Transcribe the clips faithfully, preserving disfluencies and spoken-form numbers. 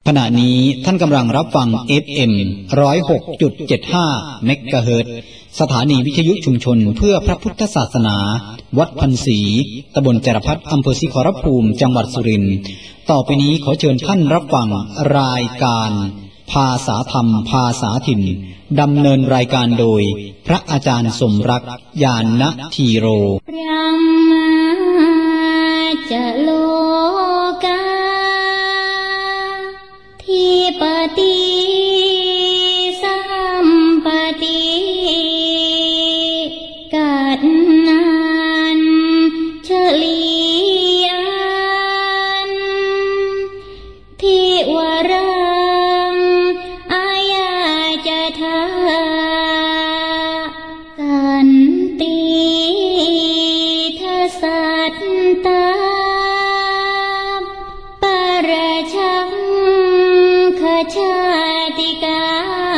ขณะนี้ท่านกำลังรับฟัง เอฟ เอ็ม หนึ่งศูนย์หกจุดเจ็ดห้า เมกะเฮิรตซ์ สถานีวิทยุชุมชนเพื่อพระพุทธศาสนา วัดพันศรี ตำบลจรพัฒน์ อำเภอศรีขอรภูมิ จังหวัดสุรินทร์ ต่อไปนี้ขอเชิญท่านรับฟังรายการภาษาธรรมภาษาถิ่นดำเนินรายการโดยพระอาจารย์สมรักษ์ ญาณธีโรจะโลกาทิปติสัมปติกัดนันเฉลียนทิวรังอายาจะทากันติทัสสัตตาชาติกา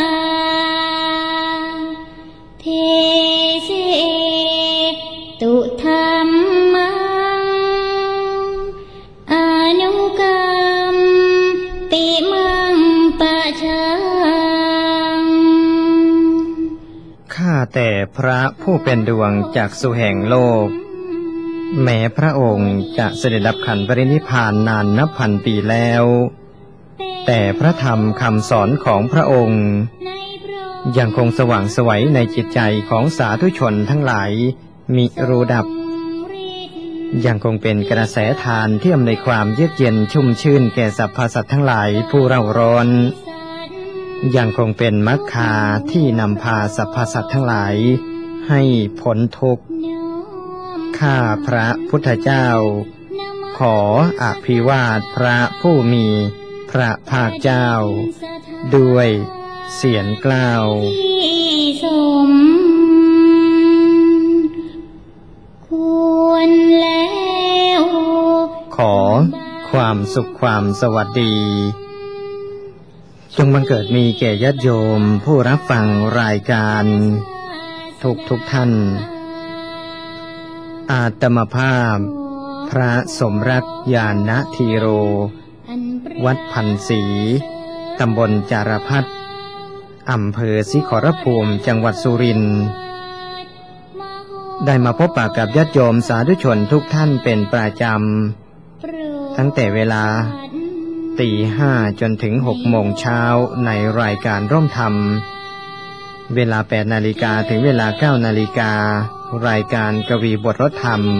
เทเสตุธรรมังอนุกรรมปิมังปะชังข้าแต่พระผู้เป็นดวงจากสุแห่งโลกแม้พระองค์จะเสด็จดับขันธ์ปรินิพพานนานนับพันปีแล้วแต่พระธรรมคำสอนของพระองค์ยังคงสว่างไสวในจิตใจของสาธุชนทั้งหลายมิรู้ดับยังคงเป็นกระแสทานที่อำนวยความเยือกเย็นชุ่มชื่นแก่สรรพสัตว์ทั้งหลายผู้เร่าร้อนยังคงเป็นมรรคาที่นำพาสรรพสัตว์ทั้งหลายให้พ้นทุกข์ข้าพระพุทธเจ้าขออภิวาทพระผู้มีพระภาคเจ้าด้วยเสียงกล่าวควรแล้วขอความสุขความสวัสดีจงบังเกิดมีแก่ญาติโยมผู้รับฟังรายการทุกทุกท่านอาตมภาพพระสมรักษ์ ญาณธีโรวัดพันศรีตำบลจารพัฒน์อำเภอศรีขอรภูมิจังหวัดสุรินทร์ได้มาพบปะกับญาติโยมสาธุชนทุกท่านเป็นประจำตั้งแต่เวลาตีห้าจนถึงหกโมงเช้าในรายการร่มธรรมเวลาแปดนาฬิกาถึงเวลาเก้านาฬิการายการกวีบทรถธรรม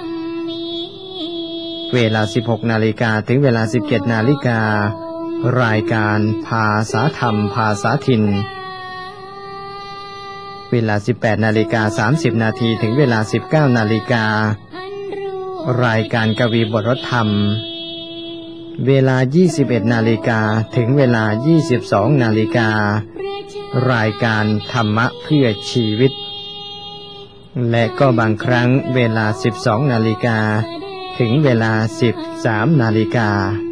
เวลาสิบหกนาฬิกาถึงเวลาสิบเจ็ดนาฬิการายการภาษาธรรมภาษาถิ่นเวลาสิบแปดนาฬิกาสามสิบนาทีถึงเวลาสิบเก้านาฬิการายการกวีบทรถธรรมเวลายี่สิบเอ็ดนาฬิกาถึงเวลายี่สิบสองนาฬิการายการธรรมะเพื่อชีวิตและก็บางครั้งเวลาสิบสองนาฬิกาถึงเวลาสิบสามนาฬิกา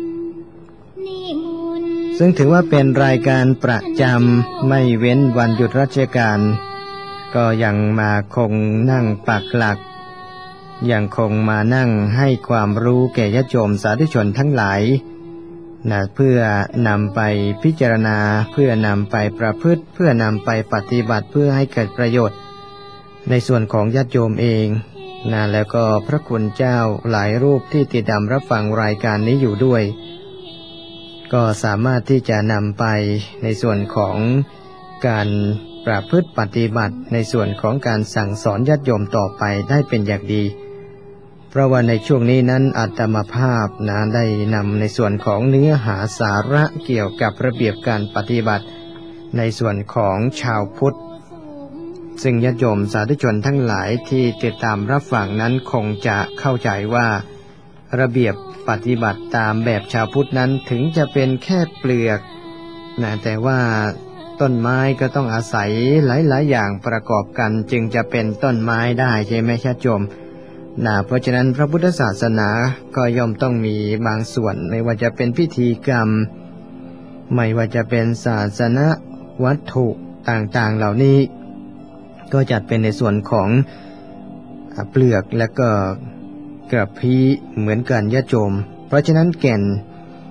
ซึ่งถือว่าเป็นรายการประจำไม่เว้นวันหยุดราชการก็ยังมาคงนั่งปักหลักยังคงมานั่งให้ความรู้แก่ญาติโยมสาธุชนทั้งหลายนะเพื่อนำไปพิจารณาเพื่อนำไปประพฤติเพื่อนำไปปฏิบัติเพื่อให้เกิดประโยชน์ในส่วนของญาติโยมเองนะแล้วก็พระคุณเจ้าหลายรูปที่ติดตามรับฟังรายการนี้อยู่ด้วยก็สามารถที่จะนำไปในส่วนของการประพฤติปฏิบัติในส่วนของการสั่งสอนญาติโยมต่อไปได้เป็นอย่างดีเพราะว่าในช่วงนี้นั้นอาตมาภาพนะได้นำในส่วนของเนื้อหาสาระเกี่ยวกับระเบียบการปฏิบัติในส่วนของชาวพุทธซึ่งญาติโยมสาธุชนทั้งหลายที่ติดตามรับฟังนั้นคงจะเข้าใจว่าระเบียบปฏิบัติตามแบบชาวพุทธนั้นถึงจะเป็นแค่เปลือกนะแต่ว่าต้นไม้ก็ต้องอาศัยหลายๆอย่างประกอบกันจึงจะเป็นต้นไม้ได้ใช่ไหมญาติโยมนะเพราะฉะนั้นพระพุทธศาสนาก็ย่อมต้องมีบางส่วนไม่ว่าจะเป็นพิธีกรรมไม่ว่าจะเป็นศาสนวัตถุต่างๆเหล่านี้ก็จัดเป็นในส่วนของเปลือกและก็กระพี้เหมือนกันญาติโยมเพราะฉะนั้นแก่นข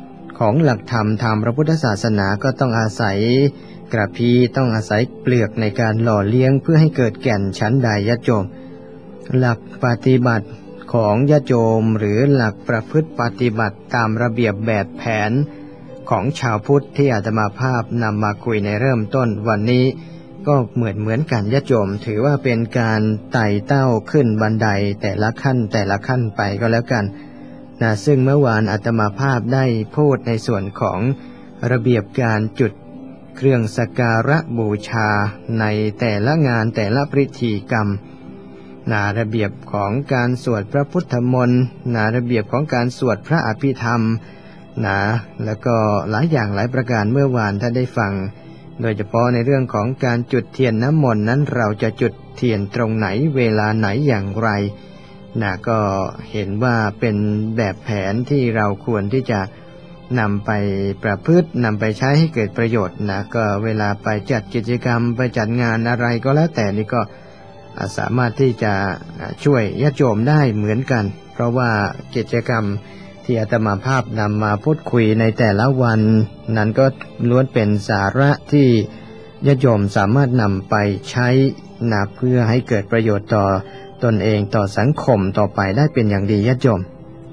ของหลักธรรมทางพระพุทธศาสนาก็ต้องอาศัยกระพี้ต้องอาศัยเปลือกในการหล่อเลี้ยงเพื่อให้เกิดแก่นชั้นใดญาติโยมหลักปฏิบัติของญาติโยมหรือหลักประพฤติปฏิบัติตามระเบียบแบบแผนของชาวพุทธที่อาตมาภาพนำมาคุยในเริ่มต้นวันนี้ก็เหมือนเหมือนกันญาติโยมถือว่าเป็นการไต่เต้าขึ้นบันไดแต่ละขั้นแต่ละขั้นไปก็แล้วกันนะซึ่งเมื่อวานอาตมาภาพได้พูดในส่วนของระเบียบการจุดเครื่องสักการะบูชาในแต่ละงานแต่ละพิธีกรรมนะระเบียบของการสวดพระพุทธมนต์นะระเบียบของการสวดพระอภิธรรมนะแล้วก็หลายอย่างหลายประการเมื่อวานถ้าได้ฟังโดยเฉพาะในเรื่องของการจุดเทียนน้ำมนต์นั้นเราจะจุดเทียนตรงไหนเวลาไหนอย่างไรนะก็เห็นว่าเป็นแบบแผนที่เราควรที่จะนำไปประพฤตินำไปใช้ให้เกิดประโยชน์นะก็เวลาไปจัดกิจกรรมไปจัดงานอะไรก็แล้วแต่นี่ก็สามารถที่จะช่วยญาติโยมได้เหมือนกันเพราะว่ากิจกรรมที่อาตมาภาพนำมาพูดคุยในแต่ละวันนั้นก็ล้วนเป็นสาระที่ญาติโยมสามารถนำไปใช้นะเพื่อให้เกิดประโยชน์ต่อตนเองต่อสังคมต่อไปได้เป็นอย่างดีญาติโยม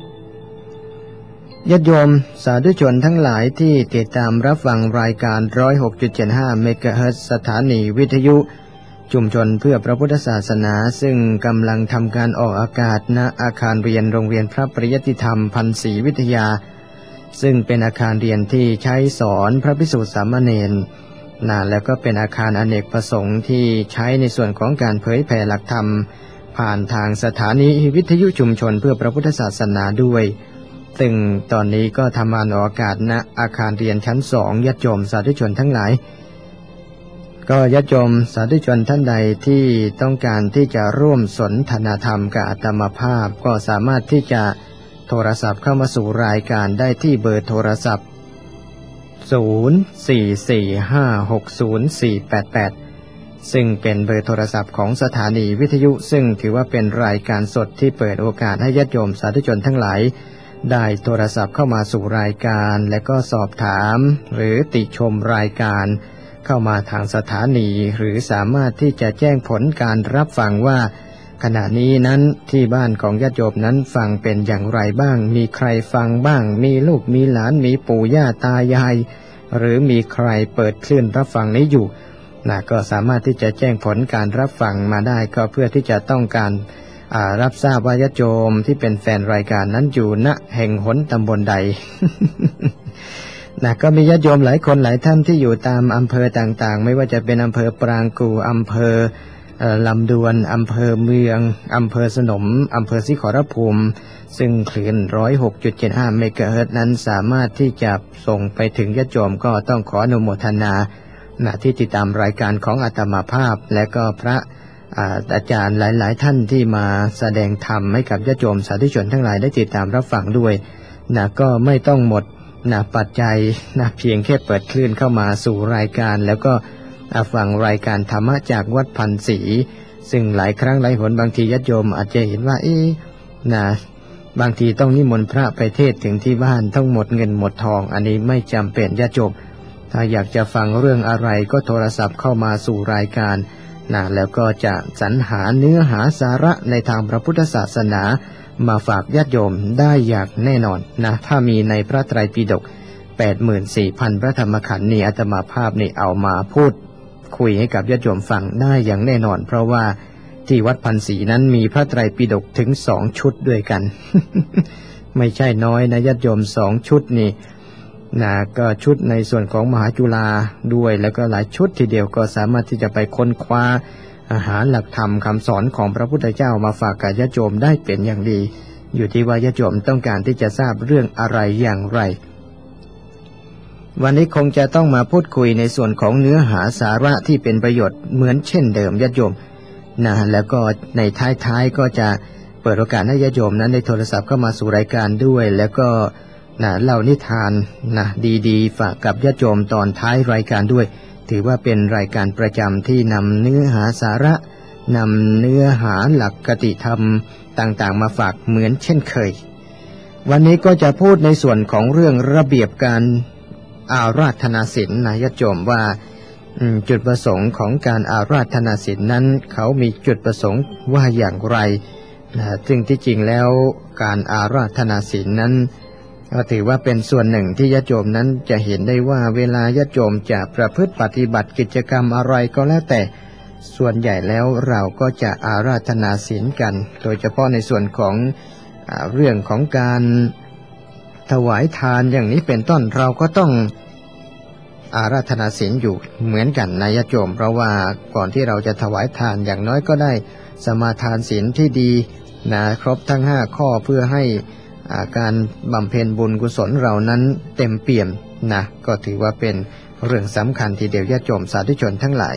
ญาติโยมสาธุชนทั้งหลายที่ติดตามรับฟังรายการ หนึ่งร้อยหกจุดเจ็ดห้า เมกะเฮิรตซ์สถานีวิทยุชุมชนเพื่อพระพุทธศาสนาซึ่งกำลังทำการออกอากาศณอาคารเรียนโรงเรียนพระปริยัติธรรมพันศรีวิทยาซึ่งเป็นอาคารเรียนที่ใช้สอนพระภิกษุสามเณรนะแล้วก็เป็นอาคารอเนกประสงค์ที่ใช้ในส่วนของการเผยแผ่หลักธรรมผ่านทางสถานีวิทยุชุมชนเพื่อพระพุทธศาสนาด้วยซึ่งตอนนี้ก็ทำงานออกอากาศณอาคารเรียนชั้นสองญาติโยมสาธุชนทั้งหลายก็ญาติโยมสาธุชนท่านใดที่ต้องการที่จะร่วมสนทนาธรรมกับอาตมาภาพก็สามารถที่จะโทรศัพท์เข้ามาสู่รายการได้ที่เบอร์โทรศัพท์ศูนย์ สี่ สี่ ห้า หก ศูนย์ สี่ แปด แปดซึ่งเป็นเบอร์โทรศัพท์ของสถานีวิทยุซึ่งถือว่าเป็นรายการสดที่เปิดโอกาสให้ญาติโยมสาธุชนทั้งหลายได้โทรศัพท์เข้ามาสู่รายการและก็สอบถามหรือติชมรายการเข้ามาทางสถานีหรือสามารถที่จะแจ้งผลการรับฟังว่าขณะนี้นั้นที่บ้านของญาติโยมนั้นฟังเป็นอย่างไรบ้างมีใครฟังบ้างมีลูกมีหลานมีปู่ย่าตายายหรือมีใครเปิดคลื่นรับฟังนี้อยู่นะก็สามารถที่จะแจ้งผลการรับฟังมาได้ก็เพื่อที่จะต้องการรับทราบว่าญาติโยมที่เป็นแฟนรายการนั้นอยู่ณแห่งหนตำบลใด นะก็มีญาติโยมหลายคนหลายท่านที่อยู่ตามอำเภอต่างๆไม่ว่าจะเป็นอำเภอปรางกู่อำเภอลำดวนอำเภอเมืองอำเภอสนมอำเภอศรีขอรภูมิซึ่งคลื่น หนึ่งร้อยหกจุดเจ็ดห้า เมกะเฮิรตซ์นั้นสามารถที่จะส่งไปถึงญาติโยมก็ต้องขออนุโมทนานะที่ติดตามรายการของอาตมาภาพและก็พระอาจารย์หลายๆท่านที่มาแสดงธรรมให้กับญาติโยมสาธุชนทั้งหลายได้ติดตามรับฟังด้วยนะก็ไม่ต้องหมดนะปัจจัยนะเพียงแค่เปิดคลื่นเข้ามาสู่รายการแล้วก็ฟังรายการธรรมะจากวัดพันศรีซึ่งหลายครั้งหลายหนบางทีญาติโยมอาจจะเห็นว่าเอ๊ะนะบางทีต้องนิมนต์พระไปเทศถึงที่บ้านต้องหมดเงินหมดทองอันนี้ไม่จำเป็นญาติโยมถ้าอยากจะฟังเรื่องอะไรก็โทรศัพท์เข้ามาสู่รายการนะแล้วก็จะสรรหาเนื้อหาสาระในทางพระพุทธศาสนามาฝากญาติโยมได้อย่างแน่นอนนะถ้ามีในพระไตรปิฎก แปดหมื่นสี่พัน พระธรรมขันธ์นี่อาตมาภาพนี่เอามาพูดคุยให้กับญาติโยมฟังได้อย่างแน่นอนเพราะว่าที่วัดพันศรีนั้นมีพระไตรปิฎกถึงสองชุดด้วยกัน ไม่ใช่น้อยนะญาติโยมสองชุดนี่นะก็ชุดในส่วนของมหาจุฬาด้วยแล้วก็หลายชุดทีเดียวก็สามารถที่จะไปค้นคว้าอาหารหลักธรรมคำสอนของพระพุทธเจ้ามาฝากกับญาติโยมได้เป็นอย่างดีอยู่ที่ว่าญาติโยมต้องการที่จะทราบเรื่องอะไรอย่างไรวันนี้คงจะต้องมาพูดคุยในส่วนของเนื้อหาสาระที่เป็นประโยชน์เหมือนเช่นเดิมญาติโยมนะแล้วก็ในท้ายๆก็จะเปิดโอกาสให้ญาติโยมนั้นได้โทรศัพท์เข้ามาสู่รายการด้วยแล้วก็นะเล่านิทานนะดีๆฝากกับญาติโยมตอนท้ายรายการด้วยถือว่าเป็นรายการประจำที่นำเนื้อหาสาระนำเนื้อหาหลักคติธรรมต่างๆมาฝากเหมือนเช่นเคยวันนี้ก็จะพูดในส่วนของเรื่องระเบียบการอาราธนาศีลนะญาติโยมว่าจุดประสงค์ของการอาราธนาศีลนั้นเขามีจุดประสงค์ว่าอย่างไรนะซึ่งที่จริงแล้วการอาราธนาศีลนั้นก็ถือว่าเป็นส่วนหนึ่งที่ญาติโยมนั้นจะเห็นได้ว่าเวลาญาติโยมจะประพฤติปฏิบัติกิจกรรมอะไรก็แล้วแต่ส่วนใหญ่แล้วเราก็จะอาราธนาศีลกันโดยเฉพาะในส่วนของเรื่องของการถวายทานอย่างนี้เป็นต้นเราก็ต้องอาราธนาศีลอยู่เหมือนกันนะญาติโยมเพราะว่าก่อนที่เราจะถวายทานอย่างน้อยก็ได้สมาทานศีลที่ดีนะครบทั้งห้าข้อเพื่อให้การบำเพ็ญบุญกุศลเรานั้นเต็มเปี่ยมนะก็ถือว่าเป็นเรื่องสำคัญทีเดียวญาติโยมสาธุชนทั้งหลาย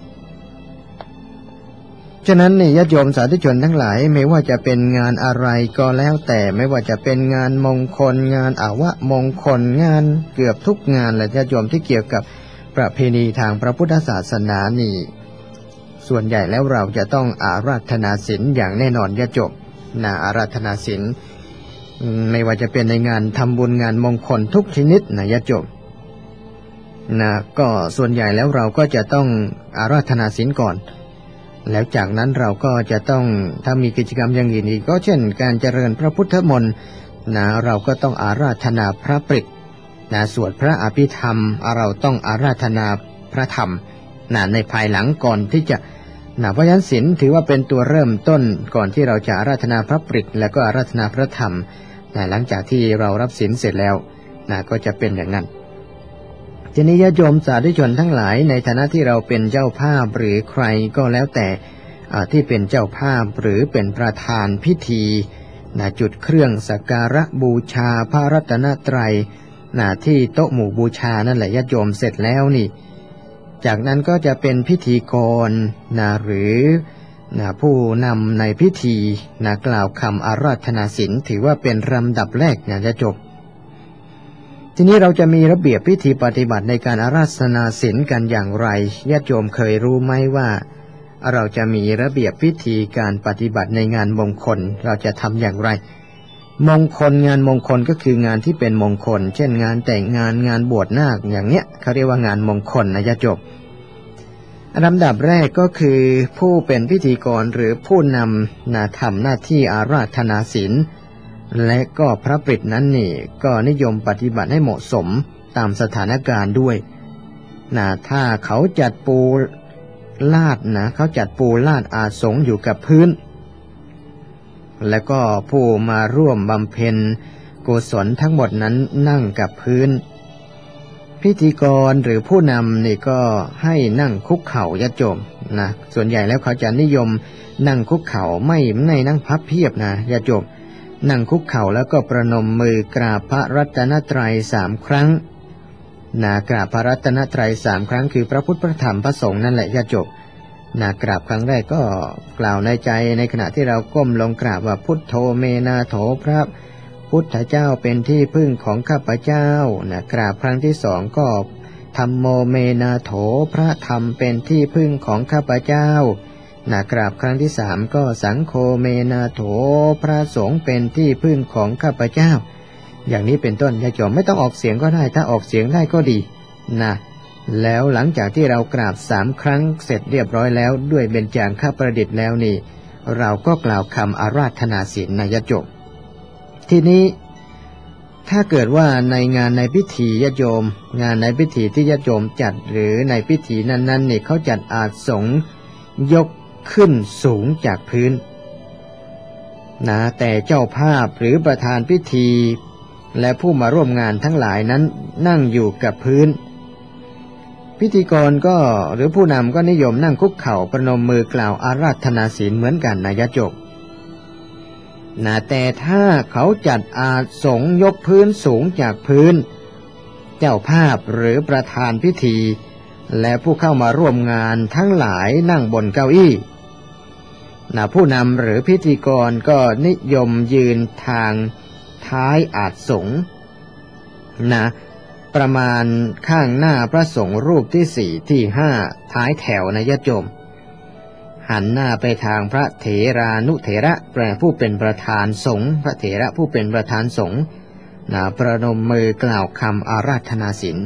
ฉะนั้นนี่ญาติโยมสาธุชนทั้งหลายไม่ว่าจะเป็นงานอะไรก็แล้วแต่ไม่ว่าจะเป็นงานมงคลงานอาวมงคลงานเกือบทุกงานและญาติโยมที่เกี่ยวกับประเพณีทางพระพุทธศาสนานี่ส่วนใหญ่แล้วเราจะต้องอาราธนาศีลอย่างแน่นอนญาติโยมนะอาราธนาศีลไม่ว่าจะเป็นในงานทำบุญงานมงคลทุกชนิดนะญาติโยมนะก็ส่วนใหญ่แล้วเราก็จะต้องอาราธนาศีลก่อนแล้วจากนั้นเราก็จะต้องถ้ามีกิจกรรมอย่างอื่นอีกก็เช่นการเจริญพระพุทธมนต์นะเราก็ต้องอาราธนาพระปริตรนะสวดพระอภิธรรมเราต้องอาราธนาพระธรรมนะในภายหลังก่อนที่จะนะเพราะฉะนั้นศีลถือว่าเป็นตัวเริ่มต้นก่อนที่เราจะอาราธนาพระปริตรแล้วก็อาราธนาพระธรรมนะหลังจากที่เรารับศีลเสร็จแล้วนะก็จะเป็นอย่างนั้นทีนี้ญาติโยมสาธุชนทั้งหลายในฐานะที่เราเป็นเจ้าภาพหรือใครก็แล้วแต่ที่เป็นเจ้าภาพหรือเป็นประธานพิธีนะจุดเครื่องสักการะบูชาพระรัตนตรัยนะที่โต๊ะหมู่บูชานั่นแหละญาติโยมเสร็จแล้วนี่จากนั้นก็จะเป็นพิธีกรนะหรือนะผู้นำในพิธีนะกล่าวคำอาราธนาศีลถือว่าเป็นลำดับแรกนะจะจบทีนี้เราจะมีระเบียบพิธีปฏิบัติในการอาราธนาศีลกันอย่างไรญาติโยมเคยรู้ไหมว่าเราจะมีระเบียบพิธีการปฏิบัติในงานมงคลเราจะทำอย่างไรมงคลงานมงคลก็คืองานที่เป็นมงคลเช่นงานแต่งงานงานบวชนาคอย่างเนี้ยเขาเรียกว่างานมงคลนะญาติโยมลำดับแรกก็คือผู้เป็นพิธีกรหรือผู้นำนาทำหน้าที่อาราธนาศีลและก็พระปริตรนั้นนี่ก็นิยมปฏิบัติให้เหมาะสมตามสถานการณ์ด้วยนะถ้าเขาจัดปูลาดนะเขาจัดปูลาดอาสงอยู่กับพื้นแล้วก็ผู้มาร่วมบำเพ็ญกุศลทั้งหมดนั้นนั่งกับพื้นพิธีกรหรือผู้นำนี่ก็ให้นั่งคุกเข่าญาติโยมนะส่วนใหญ่แล้วเขาจะนิยมนั่งคุกเข่าไม่ไม่นั่งพับเพียบนะญาติโยมนั่งคุกเข่าแล้วก็ประนมมือกราบพระรัตนตรัยสามครั้งนะกราบพระรัตนตรัยสามครั้งคือพระพุทธพระธรรมพระสงฆ์นั่นแหละญาติโยมนะกราบครั้งแรกก็กล่าวในใจในขณะที่เราก้มลงกราบว่าพุทโธเมนาโถพระพุทธเจ้าเป็นที่พึ่งของข้าพเจ้านะกราบครั้งที่สองก็ธัมโมเมนาโถพระธรรมเป็นที่พึ่งของข้าพเจ้านะกราบครั้งที่สามก็สังโฆเมนาโถพระสงฆ์เป็นที่พึ่งของข้าพเจ้าอย่างนี้เป็นต้นญาติโยมไม่ต้องออกเสียงก็ได้ถ้าออกเสียงได้ก็ดีนะแล้วหลังจากที่เรากราบสามครั้งเสร็จเรียบร้อยแล้วด้วยเบญจางคประดิษฐ์แล้วนี่เราก็กล่าวคำอาราธนาศีลนะญาติโยมทีนี้ถ้าเกิดว่าในงานในพิธีญาติโยมงานในพิธีที่ญาติโยมจัดหรือในพิธีนั้นๆนี่เขาจัดอาสงยกขึ้นสูงจากพื้นนะแต่เจ้าภาพหรือประธานพิธีและผู้มาร่วมงานทั้งหลายนั้นนั่งอยู่กับพื้นพิธีกรก็หรือผู้นำก็นิยมนั่งคุกเข่าประนมมือกล่าวอาราธนาศีลเหมือนกันนะญาติโยมนะแต่ถ้าเขาจัดอาสงยกพื้นสูงจากพื้นเจ้าภาพหรือประธานพิธีและผู้เข้ามาร่วมงานทั้งหลายนั่งบนเก้าอี้นะผู้นำหรือพิธีกรก็นิยมยืนทางท้ายอาสงนะประมาณข้างหน้าพระสงฆ์รูปที่สี่ที่ห้าท้ายแถวนะญาติโยมหันหน้าไปทางพระเถรานุเถระผู้เป็นประธานสงฆ์พระเถระผู้เป็นประธานสงฆ์นะประนมมือกล่าวคำอาราธนาศีล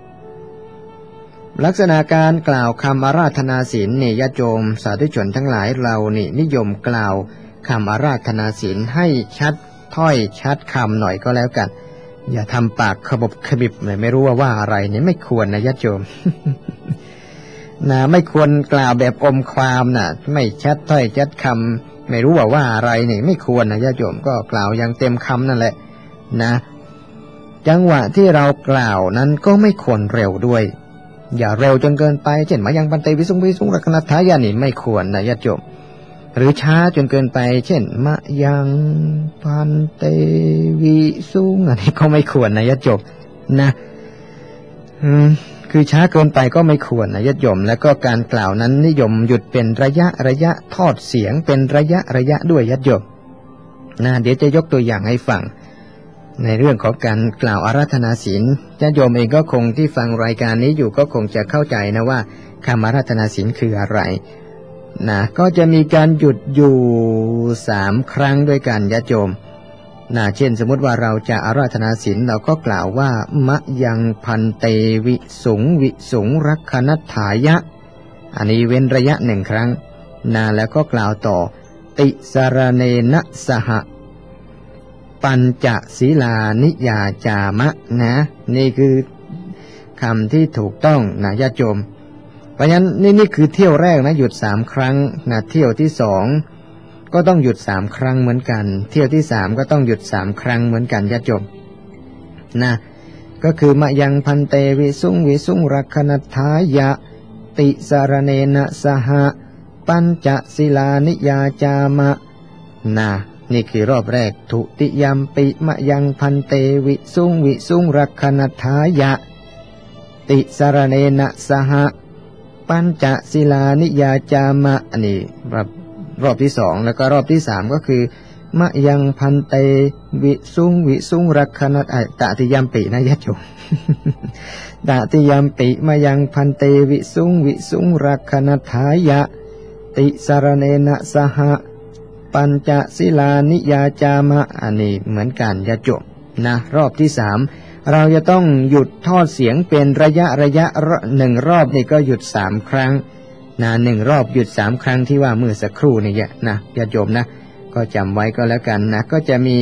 ลักษณะการกล่าวคำอาราธนาศีลนี่ญาติโยมสาธุชนทั้งหลายเรานี่นิยมกล่าวคำอาราธนาศีลให้ชัดถ้อยชัดคำหน่อยก็แล้วกันอย่าทำปากขบขบิบเลยไม่รู้ว่าว่าอะไรนี่ไม่ควรนะญาติโยม นะไม่ควรกล่าวแบบอมความนะไม่ชัดถ้อยชัดคำไม่รู้ว่าว่าอะไรนี่ไม่ควรนะญาติโยมก็กล่าวอย่างเต็มคำนั่นแหละนะจังหวะที่เรากล่าวนั้นก็ไม่ควรเร็วด้วยอย่าเร็วจนเกินไปเช่นมายังปันเตวิสุงวิสุงรักนัทธายานี่ไม่ควรนะญาติโยมหรือช้าจนเกินไปเช่นมะยังพันเตวิสุงอันนี้ก็ไม่ควรนะญาติโยมนะอืมคือช้าเกินไปก็ไม่ควรนะญาติโยมแล้วก็การกล่าวนั้นนิยมหยุดเป็นระยะระยะทอดเสียงเป็นระยะระยะด้วยญาติโยมนะเดี๋ยวจะยกตัวอย่างให้ฟังในเรื่องของการกล่าวอาราธนาศีลญาติโยมเองก็คงที่ฟังรายการนี้อยู่ก็คงจะเข้าใจนะว่าคำอาราธนาศีลคืออะไรนะก็จะมีการหยุดอยู่สามครั้งด้วยกันญาติโยมนะเช่นสมมติว่าเราจะอาราธนาศีลเราก็กล่าวว่ามะยังพันเตวิสุงวิสุงรักขนัตถายะอันนี้เว้นระยะหนึ่งครั้งนะแล้วก็กล่าวต่อติสารเนนะสหปัญจศีลานิยาจามะนะนี่คือคำที่ถูกต้องนะญาติโยมเพราะฉะนั้นนี่นี่คือเที่ยวแรกนะหยุดสามครั้งนะเที่ยวที่สองก็ต้องหยุดสามครั้งเหมือนกันเที่ยวที่สามก็ต้องหยุดสามครั้งเหมือนกันญาติโยมนะก็คือมะยังพันเตวิสุงวิสุงรักขนัตถายะติสารเนนะสหปัญจศีลานิยาจามะนะนี่คือรอบแรกทุติยัมปิมะยังพันเตวิสุงวิสุงรักขนัตถายะติสารเนนะสหปัญจศีลานิยาจามะอันนี้รอบที่สองแล้วก็รอบที่สามก็คือมะยังพันเตวิสุงวิสุงรักขนัตตติยัมปินะญาติโยมตติยัมปิมะยังพันเตวิสุงวิสุงรักขนัตถายะติสารเนนะสหปัญจศีลานิยาจามะอันนี้เหมือนกันญาติโยมนะรอบที่สามเราจะต้องหยุดทอดเสียงเป็นระยะระยะหนึ่งรอบนี่ก็หยุดสามครั้งนะหนึ่งรอบหยุดสามครั้งที่ว่าเมื่อสักครู่นี่นะญาติโยมนะก็จำไว้ก็แล้วกันนะก็จะมี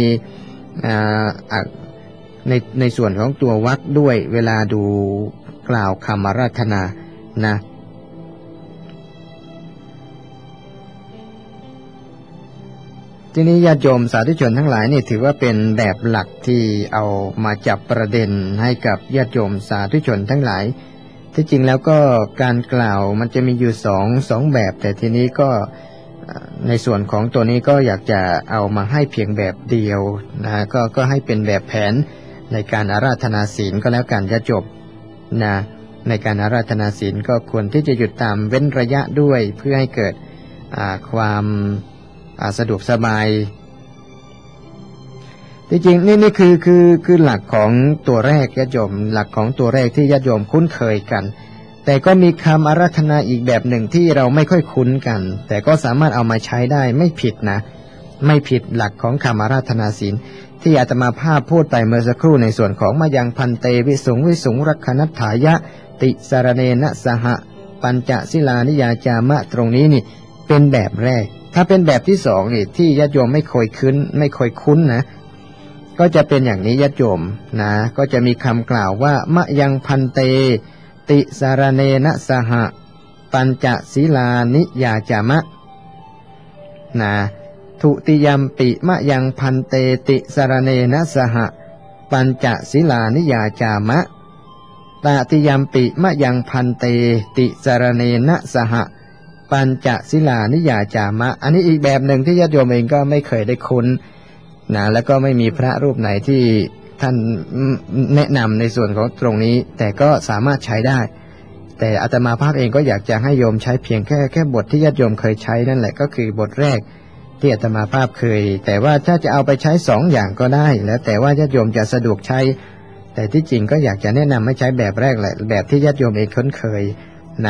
ในในส่วนของตัววรรคด้วยเวลาดูกล่าวคำอาราธนานะทีนี้ญาติโยมสาธุชนทั้งหลายนี่ถือว่าเป็นแบบหลักที่เอามาจับประเด็นให้กับญาติโยมสาธุชนทั้งหลายที่จริงแล้วก็การกล่าวมันจะมีอยู่สองสองแบบแต่ทีนี้ก็ในส่วนของตัวนี้ก็อยากจะเอามาให้เพียงแบบเดียวนะก็ก็ให้เป็นแบบแผนในการอาราธนาศีลก็แล้วกันญาติโยมนะในการอาราธนาศีลก็ควรที่จะหยุดตามเว้นระยะด้วยเพื่อให้เกิดความสะดวกสบายที่จริงนี่นี่คือคือคือหลักของตัวแรกญาติโยมหลักของตัวแรกที่ญาติโยมคุ้นเคยกันแต่ก็มีคำอาราธนาอีกแบบหนึ่งที่เราไม่ค่อยคุ้นกันแต่ก็สามารถเอามาใช้ได้ไม่ผิดนะไม่ผิดหลักของคำอาราธนาศีลที่อาตมาภาพพูดไปเมื่อสักครู่ในส่วนของมะยังพันเตวิสุงวิสุงรักขนัตถายะติสารเนนะสหปัญจศีลานิยาจามะตรงนี้นี่เป็นแบบแรกถ้าเป็นแบบที่สองนี่ที่ญาติโยมไม่เคยคุ้นไม่เคยคุ้นนะก็จะเป็นอย่างนี้ญาติโยมนะก็จะมีคำกล่าวว่ามะยังพันเตติสารเนนะสหปัญจศีลานิยาจามะนะทุติยัมปิมะยังพันเตติสารเนนะสหปัญจศีลานิยาจามะตติยัมปิมะยังพันเตติสารเนนะสหปัญจศีลานิยาจามะอันนี้อีกแบบหนึ่งที่ญาติโยมเองก็ไม่เคยได้คุ้นนะแล้วก็ไม่มีพระรูปไหนที่ท่านแนะนำในส่วนของตรงนี้แต่ก็สามารถใช้ได้แต่อาตมาภาพเองก็อยากจะให้โยมใช้เพียงแค่แค่บทที่ญาติโยมเคยใช้นั่นแหละก็คือบทแรกที่อาตมาภาพเคยแต่ว่าถ้าจะเอาไปใช้สองอย่างก็ได้แล้วแต่ว่าญาติโยมจะสะดวกใช้แต่ที่จริงก็อยากจะแนะนำให้ใช้แบบแรกแหละแบบที่ญาติโยมเองคุ้นเคยนะ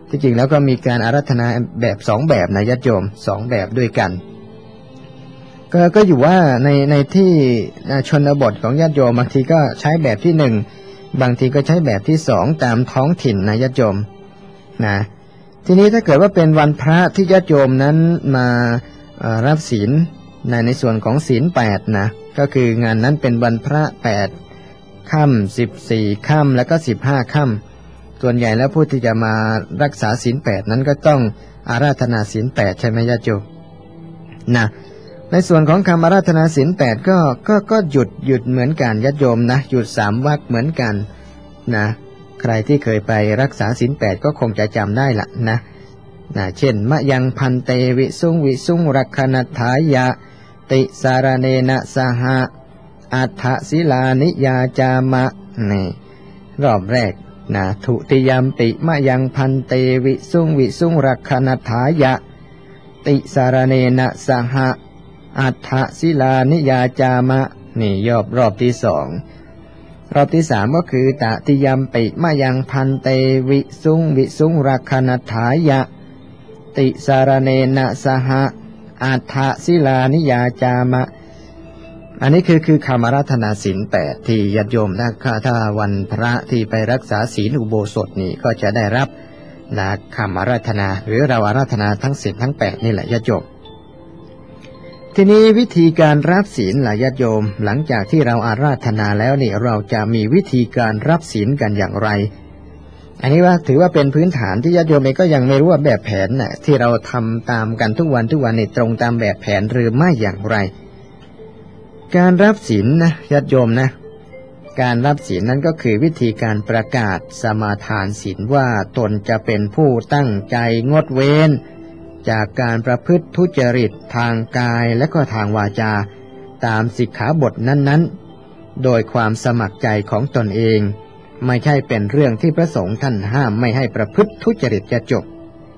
ที่จริงแล้วก็มีการอาราธนาแบบสองแบบนะญาติโยมสองแบบด้วยกันก็ก็อยู่ว่าในในที่ชนบทของญาติโยมบางทีก็ใช้แบบที่หนึ่งบางทีก็ใช้แบบที่สองตามท้องถิ่นนะญาติโยมนะทีนี้ถ้าเกิดว่าเป็นวันพระที่ญาติโยมนั้นมารับศีลในในส่วนของศีลแปดนะก็คืองานนั้นเป็นวันพระแปดค่ำสิบสี่ค่ำแล้วก็สิบห้าค่ำส่วนใหญ่แล้วผู้ที่จะมารักษาศีลแปดนั้นก็ต้องอาราธนาศีลแปดใช่ไหมญาติโยมนะในส่วนของคำอาราธนาศีลแปดก็ก็ก็หยุดหยุดเหมือนกันญาติโยมนะหยุดสามวรรคเหมือนกันนะใครที่เคยไปรักษาศีลแปดก็คงจะจำได้ละนะนะเช่นมะยังพันเตวิสุงวิสุงรักขณทายะติสารเนนะสหะอัฏฐศิลานิยาจามะนี่รอบแรกนะทุติยมปิมะยังพันเตวิสุงวิสุงรักขณทายะติสารเนนะสหะอัฏฐศิลานิยาจามะนี่ยอบรอบที่สองรอบที่สามก็คือตติยมปิมะยังพันเตวิสุงวิสุงรักขณทายะติสารเนนะสหะอัฏฐศิลานิยาจามะอันนี้คือคือคำอาราธนาศีลแปดที่ญาติโยมนะถ้าวันพระที่ไปรักษาศีลอุโบสถนี่ก็จะได้รับนะคำอาราธนาหรือเราอาราธนาทั้งศีลทั้งแปดนี่แหละญาติโยมทีนี้วิธีการรับศีลล่ะญาติโยมหลังจากที่เราอาราธนาแล้วนี่เราจะมีวิธีการรับศีลกันอย่างไรอันนี้ว่าถือว่าเป็นพื้นฐานที่ญาติโยมเองก็ยังไม่รู้ว่าแบบแผนน่ะที่เราทำตามกันทุกวันทุกวันนี่ตรงตามแบบแผนหรือไม่อย่างไรการรับศีลนะญาติโยมนะการรับศีลนั้นก็คือวิธีการประกาศสมาทานศีลว่าตนจะเป็นผู้ตั้งใจงดเว้นจากการประพฤติทุจริตทางกายและก็ทางวาจาตามสิกขาบทนั้นๆโดยความสมัครใจของตนเองไม่ใช่เป็นเรื่องที่พระสงฆ์ท่านห้ามไม่ให้ประพฤติทุจริตจะจบ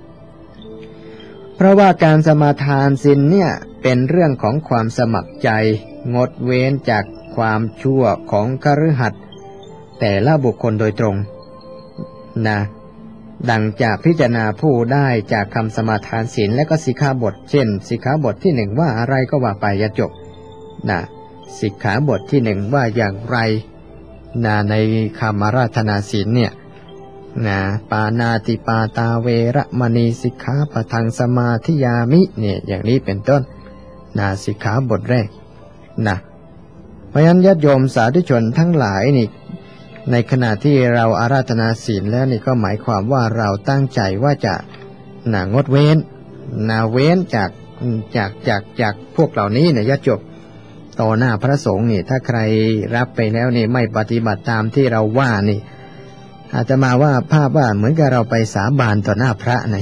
เพราะว่าการสมาทานศีลเนี่ยเป็นเรื่องของความสมัครใจงดเว้นจากความชั่วของคฤหัสถ์แต่ละบุคคลโดยตรงนะดังจากพิจารณาผู้ได้จากคำสมาทานศีลและก็สิกขาบทเช่นสิกขาบทที่หนึ่งว่าอะไรก็ว่าไปอย่าจบนะสิกขาบทที่หนึ่งว่าอย่างไรนะในคำอาราธนาศีลเนี่ยนะปานาติปาตาเวระมณีสิกขาปะทังสมาธิยามิเนี่ยอย่างนี้เป็นต้นนะสิกขาบทแรกนะเพราะฉะนั้นญาติโยมสาธุชนทั้งหลายนี่ในขณะที่เราอาราธนาศีลแล้วนี่ก็หมายความว่าเราตั้งใจว่าจะนะงดเว้นนะเว้นจากจากจากจากพวกเหล่านี้เนี่ยญาติโยมต่อหน้าพระสงฆ์นี่ถ้าใครรับไปแล้วนี่ไม่ปฏิบัติตามที่เราว่านี่อาจจะมาว่าภาพว่าเหมือนกับเราไปสาบานต่อหน้าพระนี่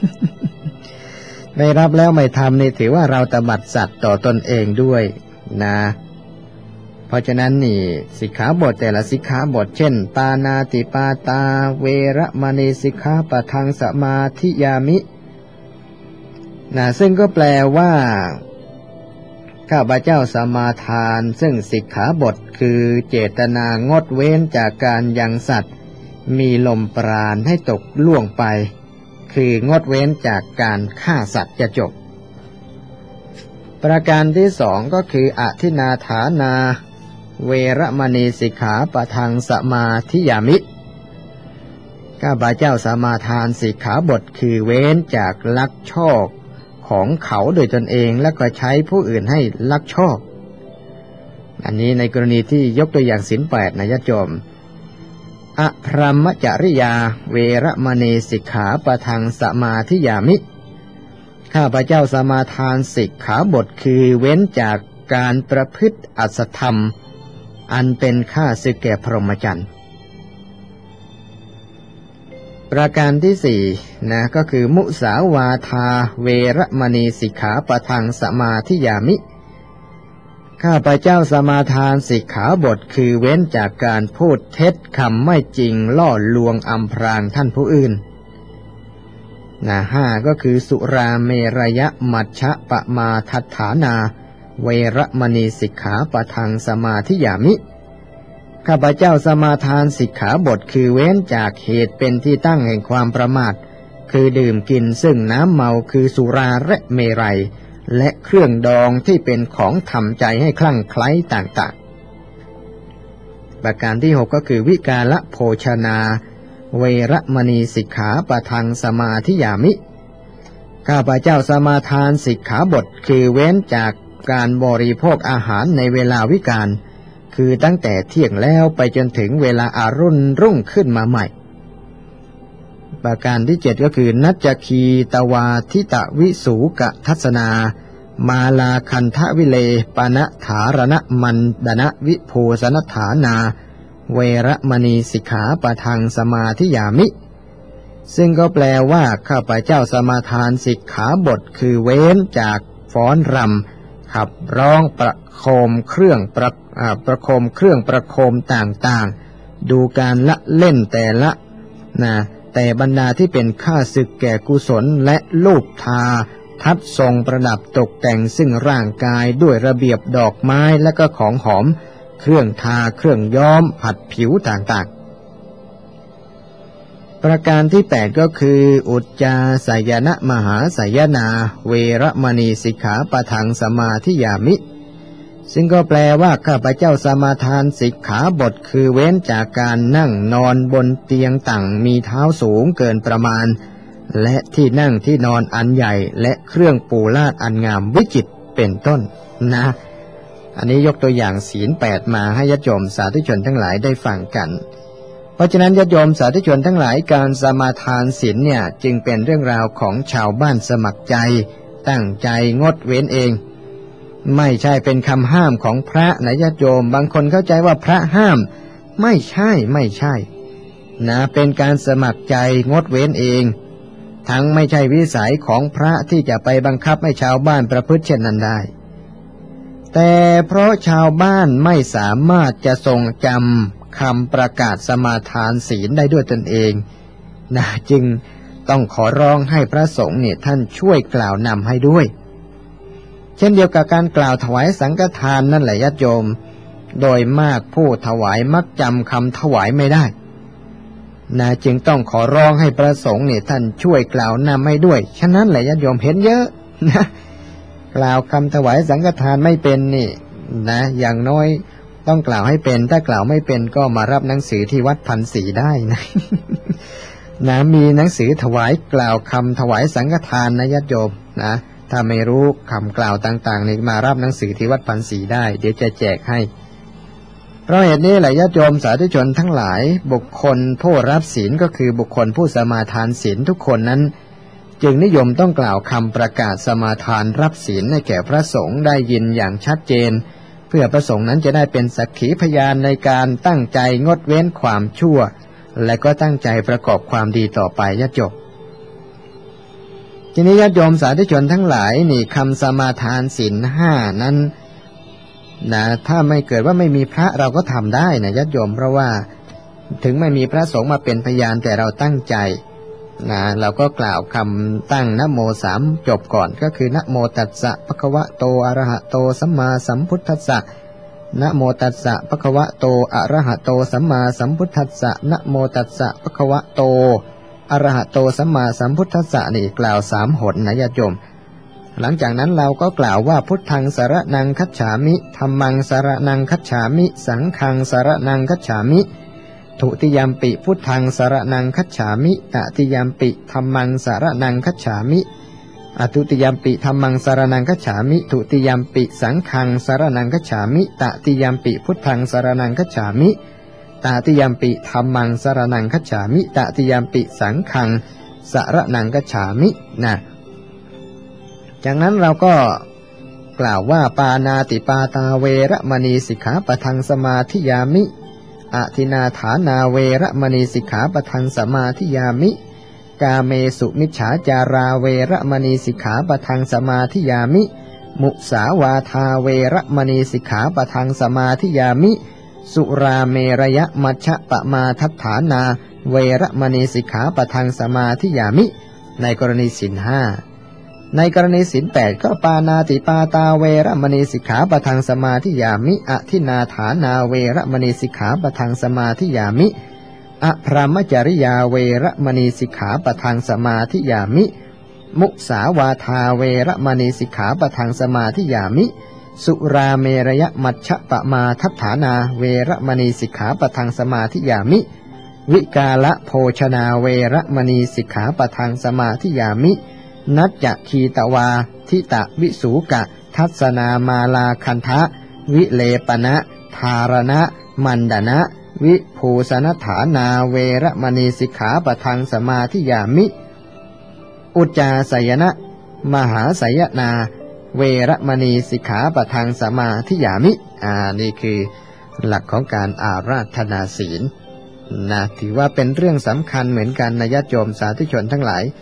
ไม่รับแล้วไม่ทำนี่ถือว่าเราตบัดสัตย์ต่อตนเองด้วยนะเพราะฉะนั้นนี่สิกขาบทแต่ละสิกขาบทเช่นปานาติปาตาเวระมณีสิกขาปะทังสมาธิยามินะซึ่งก็แปลว่าข้าพเจ้าสมาทานซึ่งสิกขาบทคือเจตนางดเว้นจากการยังสัตว์มีลมปราณให้ตกล่วงไปคืองดเว้นจากการฆ่าสัตว์จะจบประการที่สองก็คืออทินาฐานาเวระมณีสิกขาปะทังสมาธิยามิข้าพเจ้าสมาทานสิกขาบทคือเว้นจากลักชอบของเขาโดยตนเองและก็ใช้ผู้อื่นให้ลักชอบอันนี้ในกรณีที่ยกตัวอย่างศีลแปดนะญาติโยมอพรหมจริยาเวระมณีสิกขาปะทังสมาธิยามิข้าพเจ้าสมาทานสิกขาบทคือเว้นจากการประพฤติอสัตธรรมอันเป็นข้าศึกแก่พรหมจรรย์ประการที่สี่นะก็คือมุสาวาทาเวระมณีสิกขาปะทังสมาธิยามิข้าพเจ้าสมาทานสิกขาบทคือเว้นจากการพูดเท็จคำไม่จริงล่อลวงอำพรางท่านผู้อื่นนะห้าก็คือสุราเมรยมัชฌะปะมาทัฏฐานาเวระมณีสิกขาปะทังสมาธิยามิข้าพเจ้าสมาทานสิกขาบทคือเว้นจากเหตุเป็นที่ตั้งแห่งความประมาทคือดื่มกินซึ่งน้ำเมาคือสุราและเมรัยและเครื่องดองที่เป็นของทำใจให้คลั่งไคล้ต่างๆประการที่หกก็คือวิกาลโภชนาเวรมณีสิกขาปะทังสมาธิยามิข้าพเจ้าสมาทานสิกขาบทคือเว้นจากการบริโภคอาหารในเวลาวิกาลคือตั้งแต่เที่ยงแล้วไปจนถึงเวลาอารุณรุ่งขึ้นมาใหม่ประการที่เจ็ดก็คือนัจจคีตวาทิตวิสูกทัศนามาลาคันทวิเลปณถารณมันดนะวิโภสนฐานาเวรมณีสิกขาปะทังสมาธิยามิซึ่งก็แปลว่าข้าพเจ้าสมาทานสิกขาบทคือเว้นจากฟ้อนรำขับร้องประโคมเครื่องประประโคมเครื่องประโคมต่างๆดูการละเล่นแต่ละนะแต่บรรดาที่เป็นข้าศึกแก่กุศลและลูบทาทัดทรงประดับตกแต่งซึ่งร่างกายด้วยระเบียบดอกไม้และก็ของหอมเครื่องทาเครื่องย้อมผัดผิวต่างๆประการที่แปดก็คืออุจจาสยนะมหาสยนาเวรมณีสิกขาปะทังสมาธิยามิซึ่งก็แปลว่าข้าพเจ้าสมาทานสิกขาบทคือเว้นจากการนั่งนอนบนเตียงต่างมีเท้าสูงเกินประมาณและที่นั่งที่นอนอันใหญ่และเครื่องปูลาดอันงามวิจิตรเป็นต้นนะอันนี้ยกตัวอย่างศีลแปดมาให้ญาติโยมสาธุชนทั้งหลายได้ฟังกันเพราะฉะนั้นญาติโยมสาธุชนทั้งหลายการสมาทานศีลเนี่ยจึงเป็นเรื่องราวของชาวบ้านสมัครใจตั้งใจงดเว้นเองไม่ใช่เป็นคำห้ามของพระนะญาติโยมบางคนเข้าใจว่าพระห้ามไม่ใช่ไม่ใช่นะเป็นการสมัครใจงดเว้นเองทั้งไม่ใช่วิสัยของพระที่จะไปบังคับให้ชาวบ้านประพฤติเช่นนั้นได้แต่เพราะชาวบ้านไม่สามารถจะทรงจำคำประกาศสมาทานศีลได้ด้วยตนเองนะจึงต้องขอร้องให้พระสงฆ์เนี่ยท่านช่วยกล่าวนำให้ด้วยเช่นเดียวกับการกล่าวถวายสังฆทานนั่นแหละญาติโยมโดยมากผู้ถวายมักจำคำถวายไม่ได้นะจึงต้องขอร้องให้พระสงฆ์เนี่ยท่านช่วยกล่าวนำให้ด้วยฉะนั้นแหละญาติโยมเห็นเยอะนะกล่าวคำถวายสังฆทานไม่เป็นนี่นะอย่างน้อยต้องกล่าวให้เป็นถ้ากล่าวไม่เป็นก็มารับหนังสือที่วัดพันศรีได้นะนะมีหนังสือถวายกล่าวคำถวายสังฆทานนะญาติโยมนะถ้าไม่รู้คำกล่าวต่างๆนี่มารับหนังสือที่วัดพันศรีได้เดี๋ยวจะแจกให้เพราะเหตุนี้แหละญาติโยมสาธุชนทั้งหลายบุคคลผู้รับศีลก็คือบุคคลผู้สมาทานศีลทุกคนนั้นจึงนิยมต้องกล่าวคำประกาศสมาทานรับศีลให้แก่พระสงฆ์ได้ยินอย่างชัดเจนเพื่อพระสงฆ์นั้นจะได้เป็นสักขีพยานในการตั้งใจงดเว้นความชั่วและก็ตั้งใจประกอบความดีต่อไปญาติโยมทีนี้ญาติโยมสาธุชนทั้งหลายนี่คำสมาทานศีลห้านั้นนะถ้าไม่เกิดว่าไม่มีพระเราก็ทำได้นะญาติโยมเพราะว่าถึงไม่มีพระสงฆ์มาเป็นพยานแต่เราตั้งใจนะเราก็กล่าวคำตั้งนะโมสามจบก่อนก็คือนะโมตัสสะภะคะวะโตอะระหะโตสัมมาสัมพุทธัสสะนะโมตัสสะภะคะวะโตอะระหะโตสัมมาสัมพุทธัสสะนะโมตัสสะภะคะวะโตอะระหะโตสัมมาสัมพุทธัสสะนี่กล่าวสามหนนะญาติโยมหลังจากนั้นเราก็กล่าวว่าพุทธังสรณังคัจฉามิธัมมังสรณังคัจฉามิสังฆังสรณังคัจฉามิทุติยัมปิพุทธังสรณังคัจฉามิตติยัมปิธัมมังสรณังคัจฉามิอทุติยัมปิธัมมังสรณังคัจฉามิทุติยัมปิสังฆังสรณังคัจฉามิตติยัมปิพุทธังสรณังคัจฉามิตติยัมปิธัมมังสรณังคัจฉามิตติยัมปิสังฆังสรณังคัจฉามินะจากนั้นเราก็กล่าวว่าปานาติปาตาเวรมณีสิกขาปะทังสมาธิยามิอทินาฐานาเวรมณีสิกขาปะทังสมาธิยามิกาเมสุมิจฉาจาราเวรมณีสิกขาปะทังสมาธิยามิมุสาวาทาเวรมณีสิกขาปะทังสมาธิยามิสุราเมรยมัชฌะปะมาทัฏฐานาเวรมณีสิกขาปะทังสมาธิยามิในกรณีศีลห้าในกรณีศีลแปดก็ปานาติปาตาเวรมณีสิกขาปะทังสมาธิยามิอทินาฐานาเวรมณีสิกขาปะทังสมาธิยามิอพรหมจริยาเวรมณีสิกขาปะทังสมาธิยามิมุสาวาทาเวรมณีสิกขาปะทังสมาธิยามิสุราเมรยมัชฌปมาทัฏฐานาเวรมณีสิกขาปะทังสมาธิยามิวิกาละโภชนาเวรมณีสิกขาปะทังสมาธิยามินัจจคีตวาทิตะวิสูกะทัศนามาลาคันทะวิเลปนะธารณะมันดนะวิภูสนฐานาเวรมณีสิกขาปะทังสมาธิยามิอุจจาสยนะมหาสยนาเวรมณีสิกขาปะทังสมาธิยามิอ่านี่คือหลักของการอาราธนาศีลนะถือว่าเป็นเรื่องสำคัญเหมือนกันนะญาติโยมสาธุชนทั้งหลาย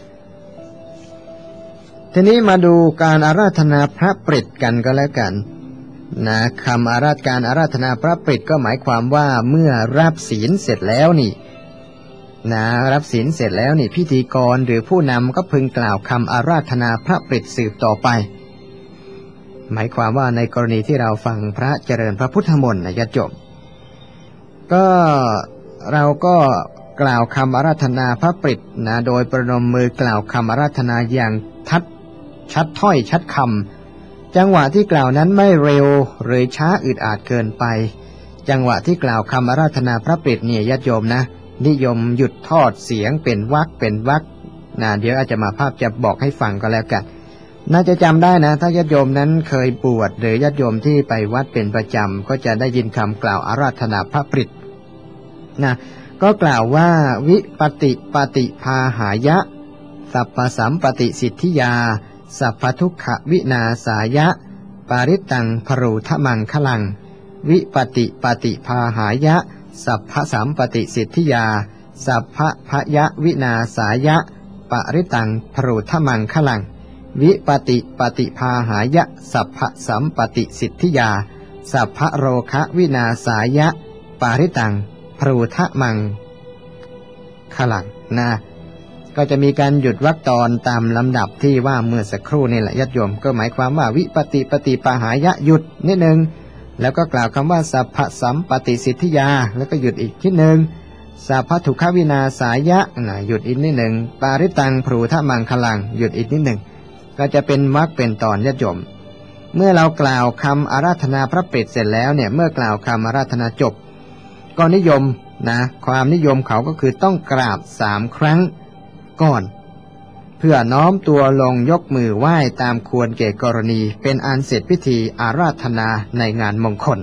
ทีนี้มาดูการอาราธนาพระปริตรกันก็แล้วกันนะคำอาราธการอาราธนาพระปริตรก็หมายความว่าเมื่อรับศีลเสร็จแล้วนี่นะรับศีลเสร็จแล้วนี่พิธีกรหรือผู้นำก็พึงกล่าวคำอาราธนาพระปริตรสืบต่อไปหมายความว่าในกรณีที่เราฟังพระเจริญพระพุทธมนต์นะญาติโยมก็เราก็กล่าวคำอาราธนาพระปริตรนะโดยประนมมือกล่าวคำอาราธนาอย่างทัดชัดถ้อยชัดคำจังหวะที่กล่าวนั้นไม่เร็วหรือช้าอึดอาดเกินไปจังหวะที่กล่าวคำอาราธนาพระปริตรเนี่ยญาติโยมนะนิยมหยุดทอดเสียงเป็นวรรคเป็นวรรคนะเดี๋ยวอาจจะมาภาพจะบอกให้ฟังก็แล้วกันน่าจะจำได้นะถ้าญาติโยมนั้นเคยบวชหรือญาติโยมที่ไปวัดเป็นประจำก็จะได้ยินคำกล่าวอาราธนาพระปริตรนะก็กล่าวว่าวิปติปฏิภาหายะสัพพสัมปติสิทธิยาสัพพทุกขวินาสายะปาริตังพรูทมังคลังวิปติปฏิภาหายะสัพพสัมปติสิทธิยาสัพพพยวินาสายะปาริตังพรูทมังคลังวิปติปฏิภาหายะสัพพสัมปติสิทธิยาสัพพโรคะวินาสายะปาริตังพรูทมังคลังนะก็จะมีการหยุดวรรคตอนตามลำดับที่ว่าเมื่อสักครู่นี่แหละญาติโยมก็หมายความว่าวิปติปฏิปหายะหยุดนิดนึงแล้วก็กล่าวคำว่าสัพพสัมปติสิทธิยาแล้วก็หยุดอีกทีหนึ่งสัพพทุกขวินาสายะนะหยุดอีกนิดหนึ่งปาริตังพรูทมังคลังหยุดอีกนิดหนึ่งก็จะเป็นวรรคเป็นตอนญาติโยมเมื่อเรากล่าวคำอาราธนาพระปริตรเสร็จแล้วเนี่ยเมื่อกล่าวคำอาราธนาจบก็นิยมนะความนิยมเขาก็คือต้องกราบสามครั้งก่อนเพื่อน้อมตัวลงยกมือไหว้ตามควรแก่กรณีเป็นอันเสร็จพิธีอาราธนาในงานมงคล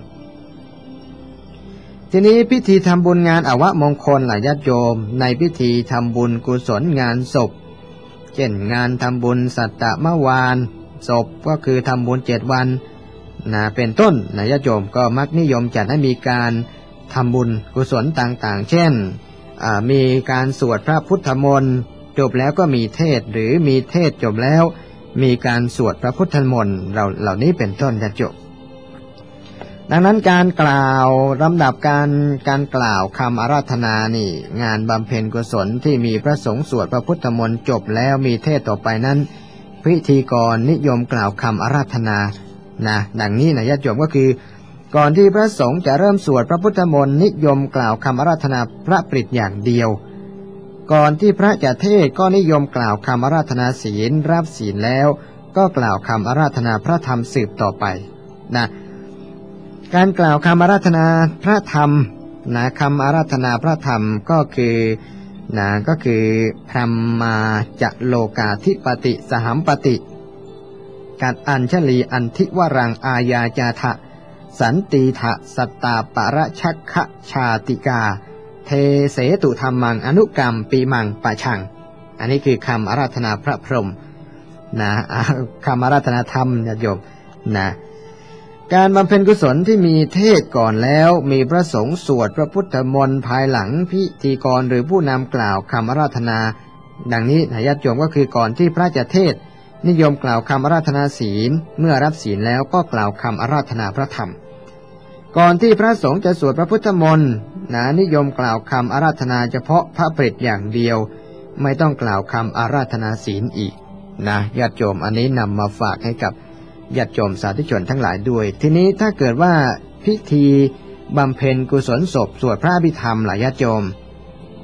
ทีนี้พิธีทำบุญงานอวมงคลหลายญาติโยมในพิธีทำบุญกุศลงานศพเช่นงานทำบุญสัตตมวานศพก็คือทำบุญเจ็ดวันนะเป็นต้นนะญาติโยมก็มักนิยมจัดให้มีการทำบุญกุศลต่างๆเช่นมีการสวดพระพุทธมนต์จบแล้วก็มีเทศหรือมีเทศจบแล้วมีการสวดพระพุทธมนต์เราเหล่านี้เป็นต้นจะจบดังนั้นการกล่าวลำดับการการกล่าวคำอาราธนานี่งานบำเพ็ญกุศลที่มีพระสงฆ์สวดพระพุทธมนต์จบแล้วมีเทศต่อไปนั้นพิธีกรนิยมกล่าวคำอาราธนานะดังนี้นะญาติโยมก็คือก่อนที่พระสงฆ์จะเริ่มสวดพระพุทธมนต์นิยมกล่าวคำอาราธนาพระปริตรอย่างเดียวก่อนที่พระจะเทศก็นิยมกล่าวคำอาราธนาศีลรับศีลแล้วก็กล่าวคำอาราธนาพระธรรมสืบต่อไปนะการกล่าวคำอาราธนาพระธรรมนะคำอาราธนาพระธรรมก็คือนะก็คือพรหมาจะโลกาธิปติสหัมปติกัดอัญชลีอันทิวรังอาญาจาทะสันติทะสัตตาปรชักขชาติกาเทเสตุธรรมังอนุกรรมปีมังปะชังอันนี้คือคำอาราธนาพระพรหมนะคำอาราธนาธรรมญาติโยมนะการบำเพ็ญกุศลที่มีเทศก่อนแล้วมีพระสงฆ์สวดพระพุทธมนต์ภายหลังพิธีกรหรือผู้นำกล่าวคำอาราธนาดังนี้ญาติโยมก็คือก่อนที่พระจะเทศนิยมกล่าวคำอาราธนาศีลเมื่อรับศีลแล้วก็กล่าวคำอาราธนาพระธรรมก่อนที่พระสงฆ์จะสวดพระพุทธมนต์นะนิยมกล่าวคำอาราธนาเฉพาะพระปริตรอย่างเดียวไม่ต้องกล่าวคำอาราธนาศีลอีกนะญาติโยมอันนี้นำมาฝากให้กับญาติโยมสาธุชนทั้งหลายด้วยทีนี้ถ้าเกิดว่าพิธีบำเพ็ญกุศลศพสวดพระอภิธรรมหลายญาติโยม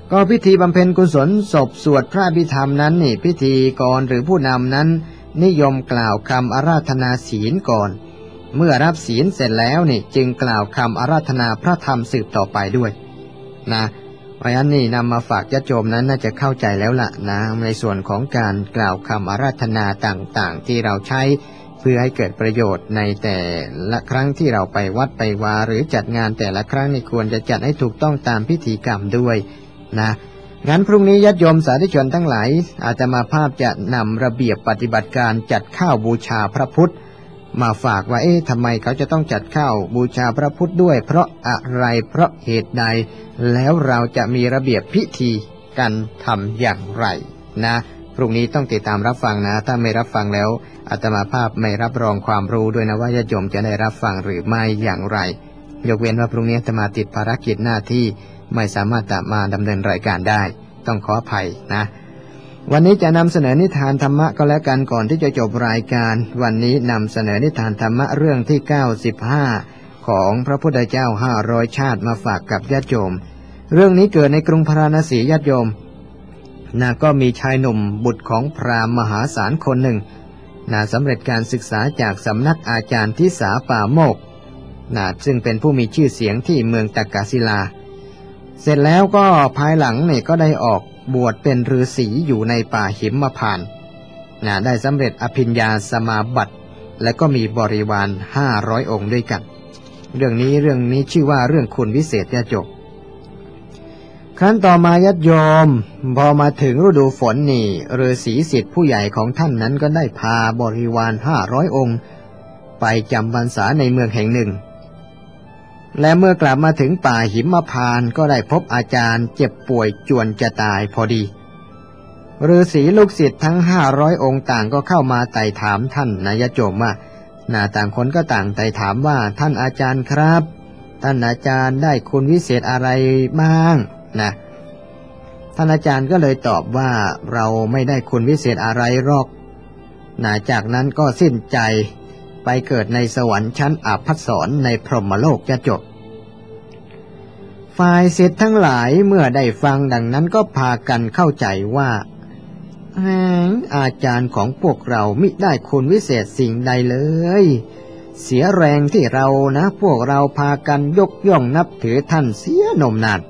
ก็พิธีบำเพ็ญกุศลศพสวดพระอภิธรรมนั้นนี่พิธีกรหรือผู้นำนั้นนิยมกล่าวคำอาราธนาศีลก่อนเมื่อรับศีลเสร็จแล้วนี่จึงกล่าวคำอาราธนาพระธรรมสืบต่อไปด้วยนะเพราะฉะนั้นนี่นำมาฝากญาติโยมนั้นน่าจะเข้าใจแล้วล่ะนะในส่วนของการกล่าวคำอาราธนาต่างๆที่เราใช้เพื่อให้เกิดประโยชน์ในแต่ละครั้งที่เราไปวัดไปวาหรือจัดงานแต่ละครั้งนี่ควรจะจัดให้ถูกต้องตามพิธีกรรมด้วยนะงั้นพรุ่งนี้ญาติโยมสาธุชนทั้งหลายอาตมาภาพจะนำระเบียบปฏิบัติการจัดข้าวบูชาพระพุทธมาฝากว่าเอ๊ะทำไมเขาจะต้องจัดข้าวบูชาพระพุทธด้วยเพราะอะไรเพราะเหตุใดแล้วเราจะมีระเบียบพิธีการทำอย่างไรนะพรุ่งนี้ต้องติดตามรับฟังนะถ้าไม่รับฟังแล้วอาตมาภาพไม่รับรองความรู้ด้วยนะว่าญาติโยมจะได้รับฟังหรือไม่อย่างไรยกเว้นว่าพรุ่งนี้อาตมาติดภารกิจหน้าที่ไม่สามารถจะมาดำเนินรายการได้ต้องขออภัยนะวันนี้จะนำเสนอนิทานธรรมะก็แล้วกันก่อนที่จะจบรายการวันนี้นำเสนอนิทานธรรมะเรื่องที่เก้าสิบห้าของพระพุทธเจ้าห้าร้อยชาติมาฝากกับญาติโยมเรื่องนี้เกิดในกรุงพาราณสีญาติโยมนะก็มีชายหนุ่มบุตรของพราหมณ์มหาศาลคนหนึ่งนะสำเร็จการศึกษาจากสำนักอาจารย์ทิสาป่าโมกนะซึ่งเป็นผู้มีชื่อเสียงที่เมืองตักกศิลาเสร็จแล้วก็ภายหลังเนี่ยก็ได้ออกบวชเป็นฤาษีอยู่ในป่าหิมพานต์นะได้สำเร็จอภิญญาสมาบัติและก็มีบริวารห้าร้อยองค์ด้วยกันเรื่องนี้เรื่องนี้ชื่อว่าเรื่องคุณวิเศษญาติโยมครั้นต่อมาญาติโยมพอมาถึงฤดูฝนนี่ฤาษีศิษย์ผู้ใหญ่ของท่านนั้นก็ได้พาบริวารห้าร้อยองค์ไปจำพรรษาในเมืองแห่งหนึ่งและเมื่อกลับมาถึงป่าหิมพานต์ก็ได้พบอาจารย์เจ็บป่วยจวนจะตายพอดีฤาษีลูกศิษย์ทั้งห้าร้อยองค์ต่างก็เข้ามาไต่ถามท่านนะญาติโยมว่าหน้าต่างคนก็ต่างไต่ถามว่าท่านอาจารย์ครับท่านอาจารย์ได้คุณวิเศษอะไรบ้างนะท่านอาจารย์ก็เลยตอบว่าเราไม่ได้คุณวิเศษอะไรหรอกนะจากนั้นก็สิ้นใจไปเกิดในสวรรค์ชั้นอาภัสสรในพรหมโลกจะจบฝ่ายศิษย์ทั้งหลายเมื่อได้ฟังดังนั้นก็พากันเข้าใจว่าอาจารย์ของพวกเรามิได้คุณวิเศษสิ่งใดเลยเสียแรงที่เรานะพวกเราพากันยกย่องนับถือท่านเสียนมนาน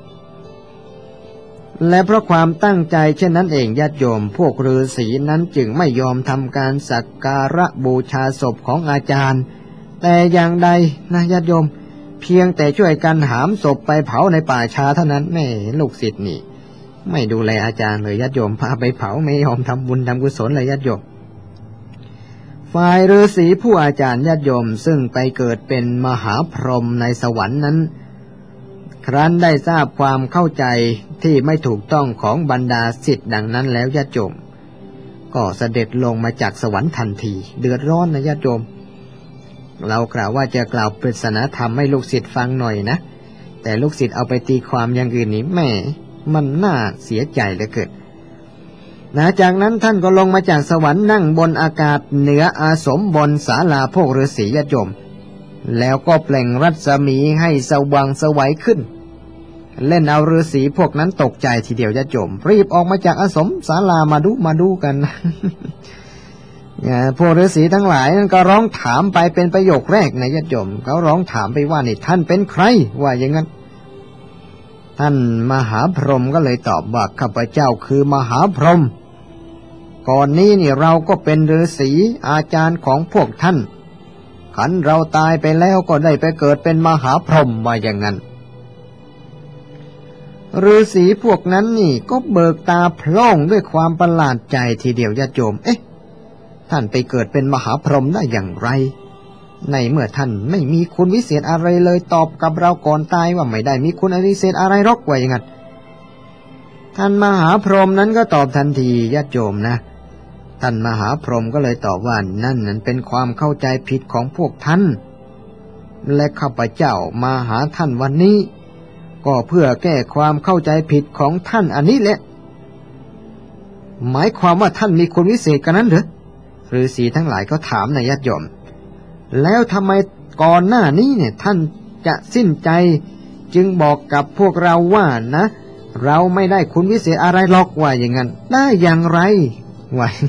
และเพราะความตั้งใจเช่นนั้นเองญาติโยมพวกฤาษีนั้นจึงไม่ยอมทำการสักการะบูชาศพของอาจารย์แต่อย่างใดนะญาติโยมเพียงแต่ช่วยกันหามศพไปเผาในป่าช้าเท่านั้นแม่ลูกศิษย์นี่ไม่ดูแลอาจารย์เลยญาติโยมพาไปเผาไม่ยอมทำบุญทำกุศลเลยญาติโยมฝ่ายฤาษีผู้อาจารย์ญาติโยมซึ่งไปเกิดเป็นมหาพรหมในสวรรค์นั้นครั้นได้ทราบความเข้าใจที่ไม่ถูกต้องของบรรดาศิษย์ดังนั้นแล้วญาติโยมก็เสด็จลงมาจากสวรรค์ทันทีเดือดร้อนนะญาติโยมเรากล่าวว่าจะกล่าวปริศนาธรรมให้ลูกศิษย์ฟังหน่อยนะแต่ลูกศิษย์เอาไปตีความอย่างอื่นนี่แม่มันน่าเสียใจเหลือเกินนะจากนั้นท่านก็ลงมาจากสวรรค์นั่งบนอากาศเหนืออาสมบนศาลาพวกฤาษีญาติโยมแล้วก็เปล่งรัศมีให้สว่างไสวขึ้นเล่นเอาฤาษีพวกนั้นตกใจทีเดียวญาติโยมรีบออกมาจากอาสมศาลามาดูมาดูกัน พวกฤาษีทั้งหลายนั้นก็ร้องถามไปเป็นประโยคแรกในญาติโยมเขาร้องถามไปว่านี่ท่านเป็นใครว่าอย่างนั้นท่านมหาพรหมก็เลยตอบว่าข้าพเจ้าคือมหาพรหมก่อนนี้นี่เราก็เป็นฤาษีอาจารย์ของพวกท่านขันเราตายไปแล้วก็ได้ไปเกิดเป็นมหาพรหมว่าอย่างนั้นฤาษีพวกนั้นนี่ก็เบิกตาโพล่งด้วยความประหลาดใจทีเดียวญาติโยมเอ๊ะท่านไปเกิดเป็นมหาพรหมได้อย่างไรในเมื่อท่านไม่มีคุณวิเศษอะไรเลยตอบกับเราก่อนตายว่าไม่ได้มีคุณวิเศษอะไรหรอกว่าอย่างนั้นท่านมหาพรหมนั้นก็ตอบทันทีญาติโยมนะท่านมหาพรหมก็เลยตอบว่านั่นนั้นเป็นความเข้าใจผิดของพวกท่านและข้าพเจ้ามาหาท่านวันนี้ก็เพื่อแก้ความเข้าใจผิดของท่านอันนี้แหละหมายความว่าท่านมีคุณวิเศษกันนั้นหรือฤาษีทั้งหลายก็ถามนายญาติโยมแล้วทำไมก่อนหน้านี้เนี่ยท่านจะสิ้นใจจึงบอกกับพวกเราว่านะเราไม่ได้คุณวิเศษอะไรหรอกว่าอย่างนั้นได้อย่างไรวะ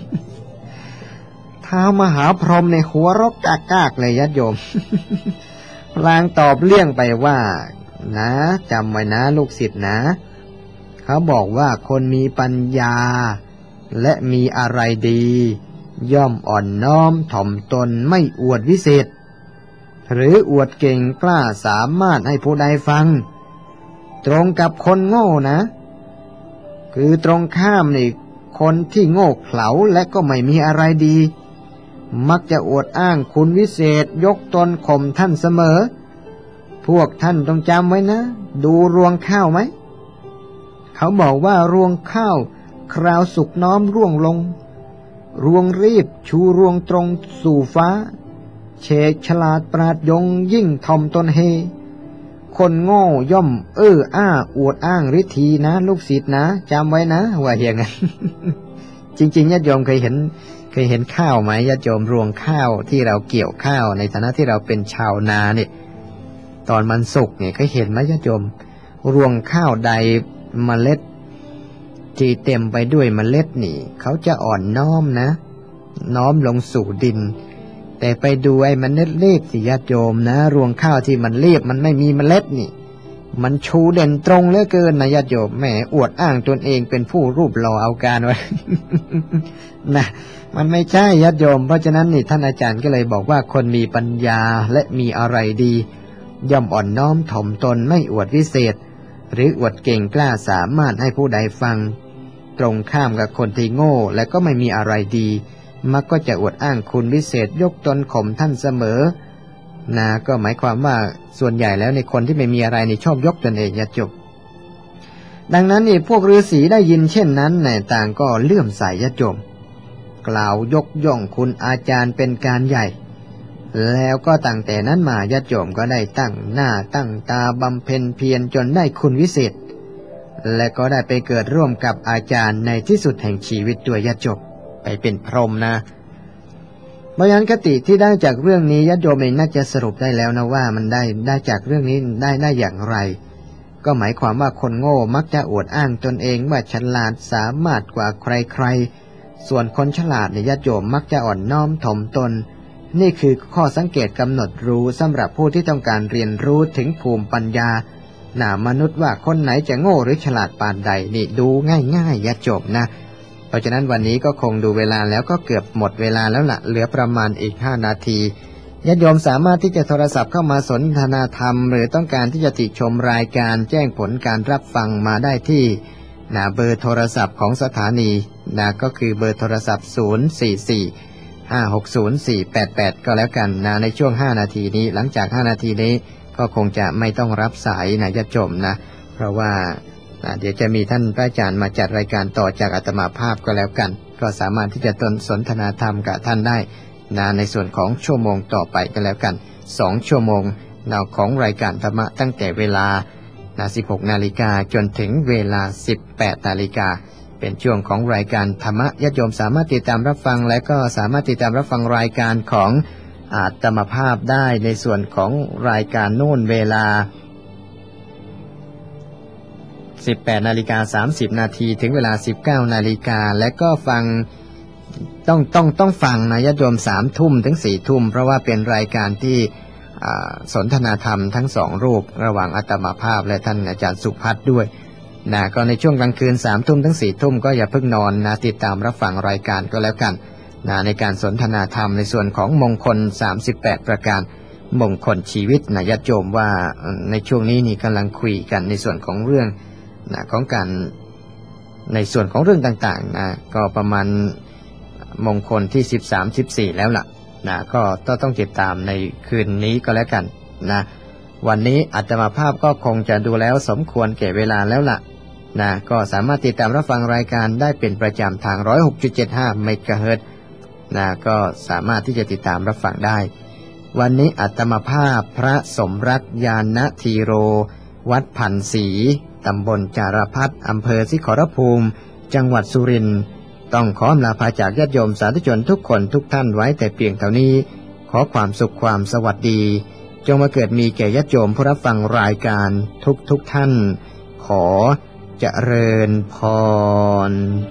ท้าวมหาพรหมในหัวรกกากๆเลยญาติโยม พลางตอบเลี่ยงไปว่านะจำไว้นะลูกศิษย์นะเขาบอกว่าคนมีปัญญาและมีอะไรดีย่อมอ่อนน้อมถ่อมตนไม่อวดวิเศษหรืออวดเก่งกล้าสามารถให้ผู้ใดฟังตรงกับคนโง่นะคือตรงข้ามนี่คนที่โง่เขลาและก็ไม่มีอะไรดีมักจะอวดอ้างคุณวิเศษยกตนข่มท่านเสมอพวกท่านต้องจำไว้นะดูรวงข้าวไหมเขาบอกว่ารวงข้าวคราวสุกน้อมร่วงลงรวงรีบชูรวงตรงสู่ฟ้าเฉกฉลาดปราดยงยิ่งทอมตนเฮคนโง่ย่อมเอ้ออ้าอวดอ้างฤทธีนะลูกศิษย์นะจำไว้นะว่าอย่างนั้น จริงๆญาติโยมเคยเห็นเคยเห็นข้าวไหมญาติโยมรวงข้าวที่เราเกี่ยวข้าวในฐานะที่เราเป็นชาวนาเนี่ยตอนมันสุกเนี่ยเคยเห็นไหมญาติโยมรวงข้าวใดเมล็ดที่เต็มไปด้วยเมล็ดนี่เขาจะอ่อนน้อมนะน้อมลงสู่ดินแต่ไปดูไอ้เมล็ดเล็กสิญาติโยมนะรวงข้าวที่มันเรียบมันไม่มีเมล็ดนี่มันชูเด่นตรงเหลือเกินนะญาติโยมแหมอวดอ้างตนเองเป็นผู้รูปหล่อเอาการไว้ นะมันไม่ใช่ญาติโยมเพราะฉะนั้นนี่ท่านอาจารย์ก็เลยบอกว่าคนมีปัญญาและมีอะไรดีย่อมอ่อนน้อมถ่อมตนไม่อวดวิเศษหรืออวดเก่งกล้าสามารถให้ผู้ใดฟังตรงข้ามกับคนที่โง่และก็ไม่มีอะไรดีมักก็จะอวดอ้างคุณวิเศษยกตนข่มท่านเสมอนะก็หมายความว่าส่วนใหญ่แล้วในคนที่ไม่มีอะไรนี่ชอบยกตนเองญาติโยมดังนั้นนี่พวกฤาษีได้ยินเช่นนั้นในต่างก็เลื่อมใสญาติโยมกล่าวยกย่องคุณอาจารย์เป็นการใหญ่แล้วก็ตั้งแต่นั้นมาญาติโยมก็ได้ตั้งหน้าตั้งตาบำเพ็ญเพียรจนได้คุณวิเศษและก็ได้ไปเกิดร่วมกับอาจารย์ในที่สุดแห่งชีวิตด้วยญาติโยมไปเป็นพรหมนะเพราะฉะนั้นคติที่ได้จากเรื่องนี้ญาติโยมเองน่าจะสรุปได้แล้วนะว่ามันได้ได้จากเรื่องนี้ได้ได้อย่างไรก็หมายความว่าคนโง่มักจะอวดอ้างตนเองว่าฉลาดสามารถกว่าใครๆส่วนคนฉลาดในญาติโยมมักจะอ่อนน้อมถ่อมตนนี่คือข้อสังเกตกำหนดรู้สำหรับผู้ที่ต้องการเรียนรู้ถึงภูมิปัญญาหน้ามนุษย์ว่าคนไหนจะโง่หรือฉลาดปานใดนี่ดูง่ายๆญาติโยมนะเพราะฉะนั้นวันนี้ก็คงดูเวลาแล้วก็เกือบหมดเวลาแล้วล่ะเหลือประมาณอีกห้านาทีญาติโยมสามารถที่จะโทรศัพท์เข้ามาสนทนาธรรมหรือต้องการที่จะติชมรายการแจ้งผลการรับฟังมาได้ที่นะเบอร์โทรศัพท์ของสถานีนะก็คือเบอร์โทรศัพท์ศูนย์ สี่ สี่ ห้า หก ศูนย์ สี่ แปด แปดก็แล้วกันนะในช่วงห้านาทีนี้หลังจากห้านาทีนี้ก็คงจะไม่ต้องรับสายนะญาติโยมนะเพราะว่าเดี๋ยวจะมีท่านพระอาจารย์มาจัดรายการต่อจากอาตมาภาพก็แล้วกันก็สามารถที่จะตนสนทนาธรรมกับท่านได้นะในส่วนของชั่วโมงต่อไปก็แล้วกันสองชั่วโมงนะของรายการธรรมะตั้งแต่เวลานะสิบหกนาฬิกาจนถึงเวลาสิบแปดนาฬิกาเป็นช่วงของรายการธรรมะญาติโยมสามารถติดตามรับฟังและก็สามารถติดตามรับฟังรายการของอาตมาภาพได้ในส่วนของรายการโน่นเวลาสิบแปดนาฬิกาสามสิบนาทีถึงเวลาสิบเก้านาฬิกาและก็ฟังต้องต้องต้องฟังนะญาติโยมสามทุ่มถึงสี่ทุ่มเพราะว่าเป็นรายการที่สนทนาธรรมทั้งสองรูประหว่างอาตมาภาพและท่านอาจารย์สุพัฒน์ด้วยนะก็ในช่วงกลางคืนสามทุ่มถึงสี่ทุ่มก็อย่าเพิ่งนอนนะติดตามรับฟังรายการก็แล้วกันนะในการสนทนาธรรมในส่วนของมงคลสามสิบแปดประการมงคลชีวิตนะญาติโยมว่าในช่วงนี้นี่กำลังคุยกันในส่วนของเรื่องนะของการในส่วนของเรื่องต่างๆนะก็ประมาณมงคลที่สิบสาม สิบสี่แล้วล่ะนะก็ต้องติดตามในคืนนี้ก็แล้วกันนะวันนี้อาตมาภาพก็คงจะดูแล้วสมควรแก่เวลาแล้วล่ะนะก็สามารถติดตามรับฟังรายการได้เป็นประจำทาง หนึ่งร้อยหกจุดเจ็ดห้า เมกะเฮิรตซ์นะก็สามารถที่จะติดตามรับฟังได้วันนี้อาตมาภาพพระสมรักญาณธีโรวัดพันศรีตำบลจารพัฒน์อำเภอสิขรภูมิจังหวัดสุรินทร์ต้องขออำลาพาจากญาติโยมสาธุชนทุกคนทุกท่านไว้แต่เพียงเท่านี้ขอความสุขความสวัสดีจงมาเกิดมีแก่ญาติโยมผู้รับฟังรายการทุกทุกท่านขอเจริญพร